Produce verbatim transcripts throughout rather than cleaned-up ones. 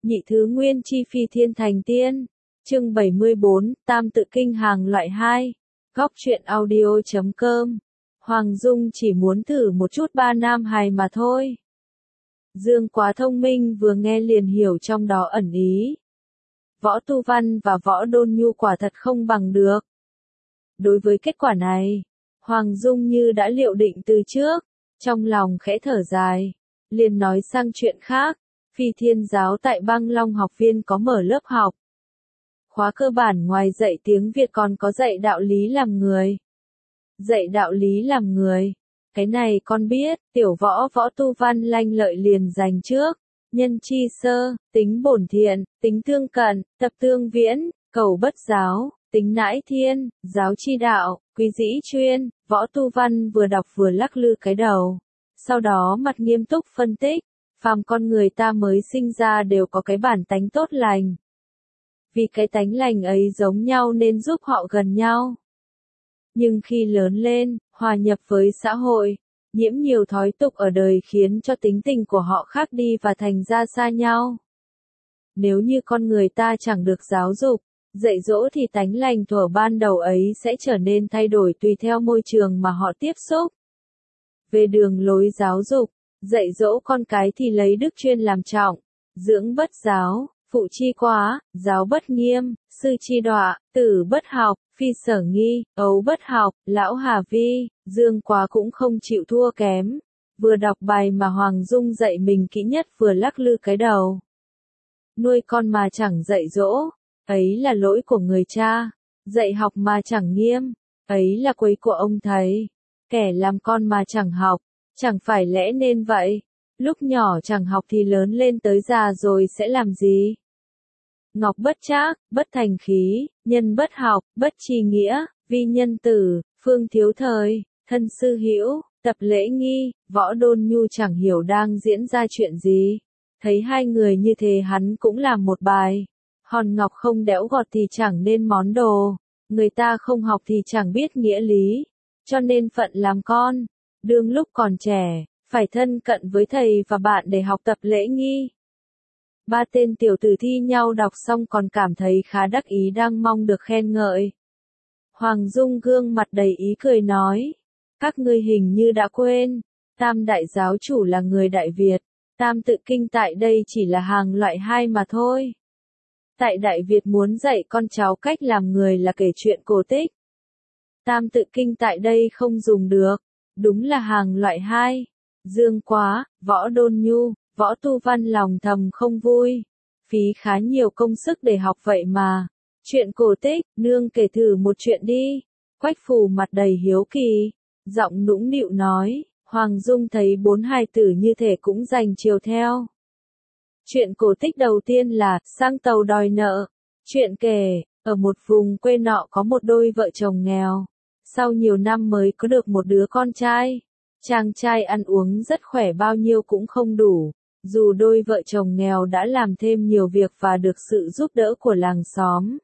Nhị thứ nguyên chi phi thiên thành tiên. Chương bảy mươi bốn, Tam tự kinh hàng loại hai. Góc truyện audio chấm com. Hoàng Dung chỉ muốn thử một chút ba nam hài mà thôi. Dương quá thông minh vừa nghe liền hiểu trong đó ẩn ý. Võ Tu Văn và Võ Đôn Nhu quả thật không bằng được. Đối với kết quả này, Hoàng Dung như đã liệu định từ trước, trong lòng khẽ thở dài, liền nói sang chuyện khác. Phi Thiên giáo tại Băng Long học viên có mở lớp học. Khóa cơ bản ngoài dạy tiếng Việt còn có dạy đạo lý làm người. Dạy đạo lý làm người. Cái này con biết, tiểu võ Võ Tu Văn lanh lợi liền dành trước. Nhân chi sơ, tính bổn thiện, tính tương cận, tập tương viễn, cầu bất giáo, tính nãi thiên, giáo chi đạo, quý dĩ chuyên. Võ Tu Văn vừa đọc vừa lắc lư cái đầu. Sau đó mặt nghiêm túc phân tích. Phàm con người ta mới sinh ra đều có cái bản tánh tốt lành. Vì cái tánh lành ấy giống nhau nên giúp họ gần nhau. Nhưng khi lớn lên, hòa nhập với xã hội, nhiễm nhiều thói tục ở đời khiến cho tính tình của họ khác đi và thành ra xa nhau. Nếu như con người ta chẳng được giáo dục, dạy dỗ thì tánh lành thuở ban đầu ấy sẽ trở nên thay đổi tùy theo môi trường mà họ tiếp xúc. Về đường lối giáo dục, dạy dỗ con cái thì lấy đức chuyên làm trọng, dưỡng bất giáo, phụ chi quá, giáo bất nghiêm, sư chi đọa, tử bất học, phi sở nghi, ấu bất học, lão hà vi. Dương quá cũng không chịu thua kém, vừa đọc bài mà Hoàng Dung dạy mình kỹ nhất vừa lắc lư cái đầu. Nuôi con mà chẳng dạy dỗ, ấy là lỗi của người cha, dạy học mà chẳng nghiêm, ấy là quấy của ông thầy, kẻ làm con mà chẳng học. Chẳng phải lẽ nên vậy, lúc nhỏ chẳng học thì lớn lên tới già rồi sẽ làm gì? Ngọc bất trác, bất thành khí, nhân bất học, bất tri nghĩa, vi nhân tử, phương thiếu thời, thân sư hữu, tập lễ nghi. Võ Đôn Nhu chẳng hiểu đang diễn ra chuyện gì. Thấy hai người như thế hắn cũng làm một bài. Hòn ngọc không đẽo gọt thì chẳng nên món đồ, người ta không học thì chẳng biết nghĩa lý, cho nên phận làm con. Đương lúc còn trẻ, phải thân cận với thầy và bạn để học tập lễ nghi. Ba tên tiểu tử thi nhau đọc xong còn cảm thấy khá đắc ý đang mong được khen ngợi. Hoàng Dung gương mặt đầy ý cười nói, các ngươi hình như đã quên, Tam đại giáo chủ là người Đại Việt, Tam tự kinh tại đây chỉ là hàng loại hai mà thôi. Tại Đại Việt muốn dạy con cháu cách làm người là kể chuyện cổ tích. Tam tự kinh tại đây không dùng được. Đúng là hàng loại hai. Dương quá, Võ Đôn Nhu, Võ Tu Văn lòng thầm không vui. Phí khá nhiều công sức để học vậy mà. Chuyện cổ tích, nương kể thử một chuyện đi. Quách Phù mặt đầy hiếu kỳ. Giọng nũng nịu nói, Hoàng Dung thấy bốn hài tử như thể cũng dành chiều theo. Chuyện cổ tích đầu tiên là, sang tàu đòi nợ. Chuyện kể, ở một vùng quê nọ có một đôi vợ chồng nghèo. Sau nhiều năm mới có được một đứa con trai. Chàng trai ăn uống rất khỏe bao nhiêu cũng không đủ. Dù đôi vợ chồng nghèo đã làm thêm nhiều việc và được sự giúp đỡ của làng xóm.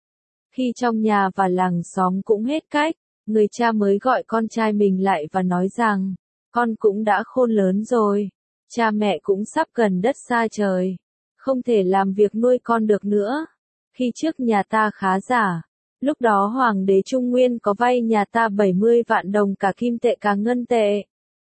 Khi trong nhà và làng xóm cũng hết cách, người cha mới gọi con trai mình lại và nói rằng, con cũng đã khôn lớn rồi. Cha mẹ cũng sắp gần đất xa trời. Không thể làm việc nuôi con được nữa. Khi trước nhà ta khá giả. Lúc đó Hoàng đế Trung Nguyên có vay nhà ta bảy mươi vạn đồng cả kim tệ cả ngân tệ.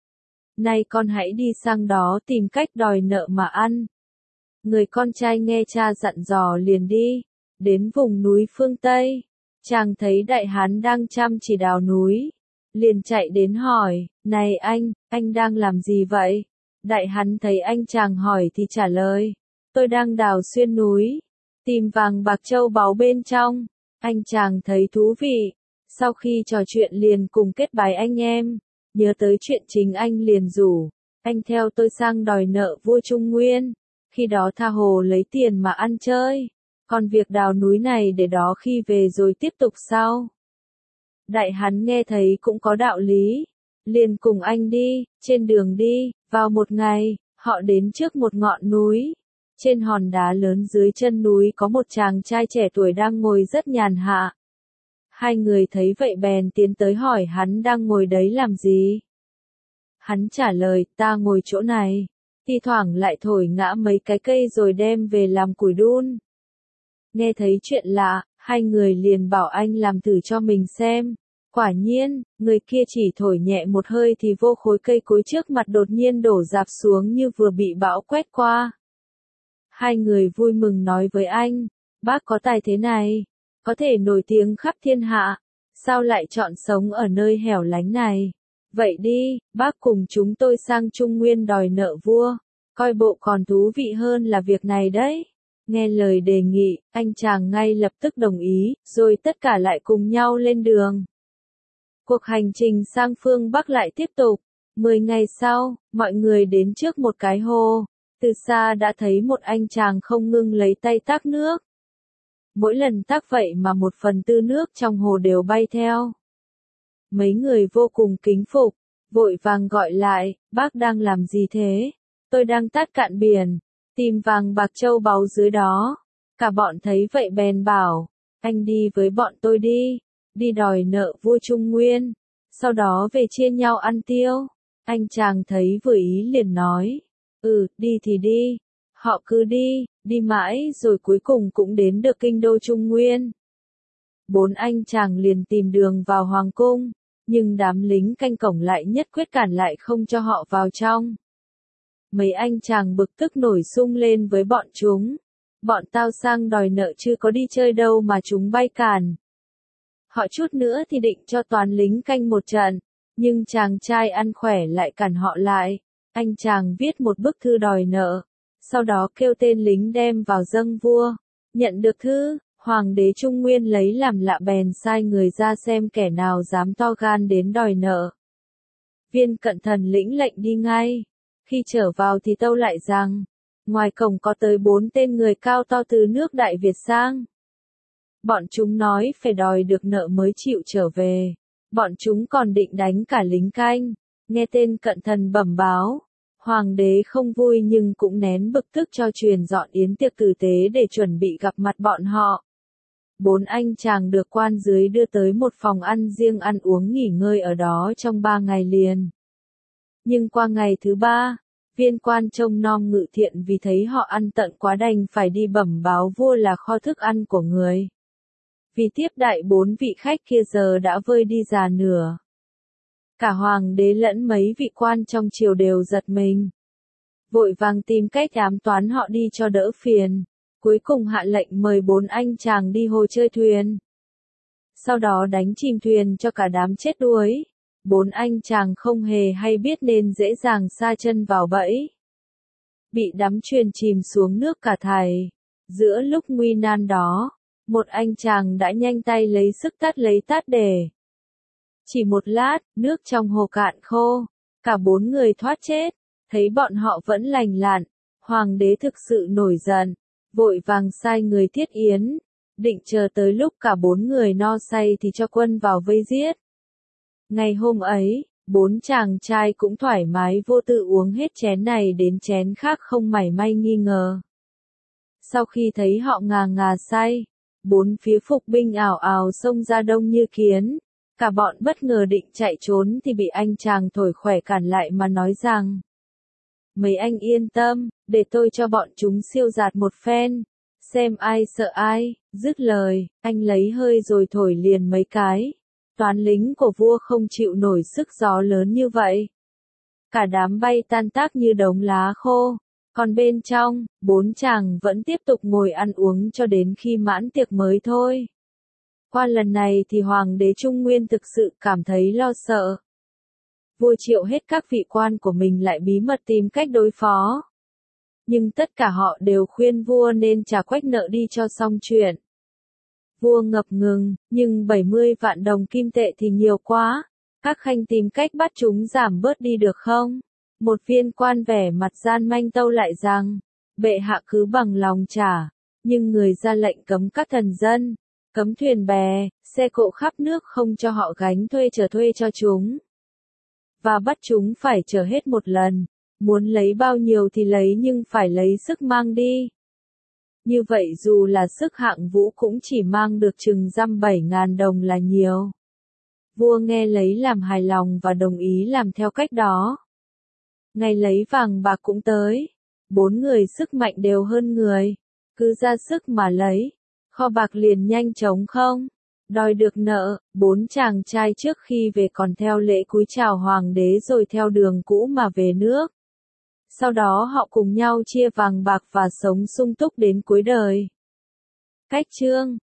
Nay con hãy đi sang đó tìm cách đòi nợ mà ăn. Người con trai nghe cha dặn dò liền đi. Đến vùng núi phương Tây. Chàng thấy đại hán đang chăm chỉ đào núi. Liền chạy đến hỏi, này anh, anh đang làm gì vậy? Đại hán thấy anh chàng hỏi thì trả lời, tôi đang đào xuyên núi. Tìm vàng bạc châu báu bên trong. Anh chàng thấy thú vị, sau khi trò chuyện liền cùng kết bái anh em, nhớ tới chuyện chính anh liền rủ, anh theo tôi sang đòi nợ vua Trung Nguyên, khi đó tha hồ lấy tiền mà ăn chơi, còn việc đào núi này để đó khi về rồi tiếp tục sau. Đại hán nghe thấy cũng có đạo lý, liền cùng anh đi, trên đường đi, vào một ngày, họ đến trước một ngọn núi. Trên hòn đá lớn dưới chân núi có một chàng trai trẻ tuổi đang ngồi rất nhàn hạ. Hai người thấy vậy bèn tiến tới hỏi hắn đang ngồi đấy làm gì. Hắn trả lời, ta ngồi chỗ này. thi thoảng lại thổi ngã mấy cái cây rồi đem về làm củi đun. Nghe thấy chuyện lạ, hai người liền bảo anh làm thử cho mình xem. Quả nhiên, người kia chỉ thổi nhẹ một hơi thì vô khối cây cối trước mặt đột nhiên đổ rạp xuống như vừa bị bão quét qua. Hai người vui mừng nói với anh, bác có tài thế này, có thể nổi tiếng khắp thiên hạ, sao lại chọn sống ở nơi hẻo lánh này? Vậy đi, bác cùng chúng tôi sang Trung Nguyên đòi nợ vua, coi bộ còn thú vị hơn là việc này đấy. Nghe lời đề nghị, anh chàng ngay lập tức đồng ý, rồi tất cả lại cùng nhau lên đường. Cuộc hành trình sang phương Bắc lại tiếp tục. Mười ngày sau, mọi người đến trước một cái hồ. Từ xa đã thấy một anh chàng không ngưng lấy tay tắc nước. Mỗi lần tắc vậy mà một phần tư nước trong hồ đều bay theo. Mấy người vô cùng kính phục, vội vàng gọi lại, bác đang làm gì thế? Tôi đang tát cạn biển, tìm vàng bạc châu báu dưới đó. Cả bọn thấy vậy bèn bảo, anh đi với bọn tôi đi, đi đòi nợ vua Trung Nguyên, sau đó về chia nhau ăn tiêu. Anh chàng thấy vừa ý liền nói, ừ, đi thì đi. Họ cứ đi, đi mãi rồi cuối cùng cũng đến được kinh đô Trung Nguyên. Bốn anh chàng liền tìm đường vào hoàng cung, nhưng đám lính canh cổng lại nhất quyết cản lại không cho họ vào trong. Mấy anh chàng bực tức nổi xung lên với bọn chúng. Bọn tao sang đòi nợ chứ có đi chơi đâu mà chúng bay cản. Họ chút nữa thì định cho toàn lính canh một trận, nhưng chàng trai ăn khỏe lại cản họ lại. Anh chàng viết một bức thư đòi nợ, sau đó kêu tên lính đem vào dâng vua. Nhận được thư, Hoàng đế Trung Nguyên lấy làm lạ bèn sai người ra xem kẻ nào dám to gan đến đòi nợ. Viên Cận Thần lĩnh lệnh đi ngay. Khi trở vào thì tâu lại rằng, ngoài cổng có tới bốn tên người cao to từ nước Đại Việt sang. Bọn chúng nói phải đòi được nợ mới chịu trở về. Bọn chúng còn định đánh cả lính canh. Nghe tên Cận Thần bẩm báo, Hoàng đế không vui nhưng cũng nén bực tức cho truyền dọn yến tiệc tử tế để chuẩn bị gặp mặt bọn họ. Bốn anh chàng được quan dưới đưa tới một phòng ăn riêng ăn uống nghỉ ngơi ở đó trong ba ngày liền. Nhưng qua ngày thứ ba, viên quan trông nom ngự thiện vì thấy họ ăn tận quá đành phải đi bẩm báo vua là kho thức ăn của người. Vì tiếp đại bốn vị khách kia giờ đã vơi đi già nửa. Cả hoàng đế lẫn mấy vị quan trong triều đều giật mình. Vội vàng tìm cách ám toán họ đi cho đỡ phiền. Cuối cùng hạ lệnh mời bốn anh chàng đi hồ chơi thuyền. Sau đó đánh chìm thuyền cho cả đám chết đuối. Bốn anh chàng không hề hay biết nên dễ dàng sa chân vào bẫy. Bị đắm thuyền chìm xuống nước cả thảy. Giữa lúc nguy nan đó, một anh chàng đã nhanh tay lấy sức tát lấy tát để. Chỉ một lát, nước trong hồ cạn khô. Cả bốn người thoát chết. Thấy bọn họ vẫn lành lặn, hoàng đế thực sự nổi giận. Vội vàng sai người thiết yến, định chờ tới lúc cả bốn người no say thì cho quân vào vây giết. Ngày hôm ấy, bốn chàng trai cũng thoải mái vô tư uống hết chén này đến chén khác không mảy may nghi ngờ. Sau khi thấy họ ngà ngà say, bốn phía phục binh ảo ảo xông ra đông như kiến. Cả bọn bất ngờ định chạy trốn thì bị anh chàng thổi khỏe cản lại mà nói rằng, mấy anh yên tâm, để tôi cho bọn chúng siêu giạt một phen, xem ai sợ ai. Dứt lời, anh lấy hơi rồi thổi liền mấy cái. Toán lính của vua không chịu nổi sức gió lớn như vậy. Cả đám bay tan tác như đống lá khô. Còn bên trong, bốn chàng vẫn tiếp tục ngồi ăn uống cho đến khi mãn tiệc mới thôi. Qua lần này thì Hoàng đế Trung Nguyên thực sự cảm thấy lo sợ. Vua triệu hết các vị quan của mình lại bí mật tìm cách đối phó. Nhưng tất cả họ đều khuyên vua nên trả quách nợ đi cho xong chuyện. Vua ngập ngừng, nhưng bảy mươi vạn đồng kim tệ thì nhiều quá. Các khanh tìm cách bắt chúng giảm bớt đi được không? Một viên quan vẻ mặt gian manh tâu lại rằng, bệ hạ cứ bằng lòng trả, nhưng người ra lệnh cấm các thần dân, cấm thuyền bè, xe cộ khắp nước không cho họ gánh thuê chở thuê cho chúng. Và bắt chúng phải chở hết một lần, muốn lấy bao nhiêu thì lấy nhưng phải lấy sức mang đi. Như vậy dù là sức hạng vũ cũng chỉ mang được chừng dăm bảy ngàn đồng là nhiều. Vua nghe lấy làm hài lòng và đồng ý làm theo cách đó. Ngày lấy vàng bạc cũng tới. Bốn người sức mạnh đều hơn người. Cứ ra sức mà lấy. Kho bạc liền nhanh trống không? Đòi được nợ, bốn chàng trai trước khi về còn theo lễ cúi chào hoàng đế rồi theo đường cũ mà về nước. Sau đó họ cùng nhau chia vàng bạc và sống sung túc đến cuối đời. Cách chương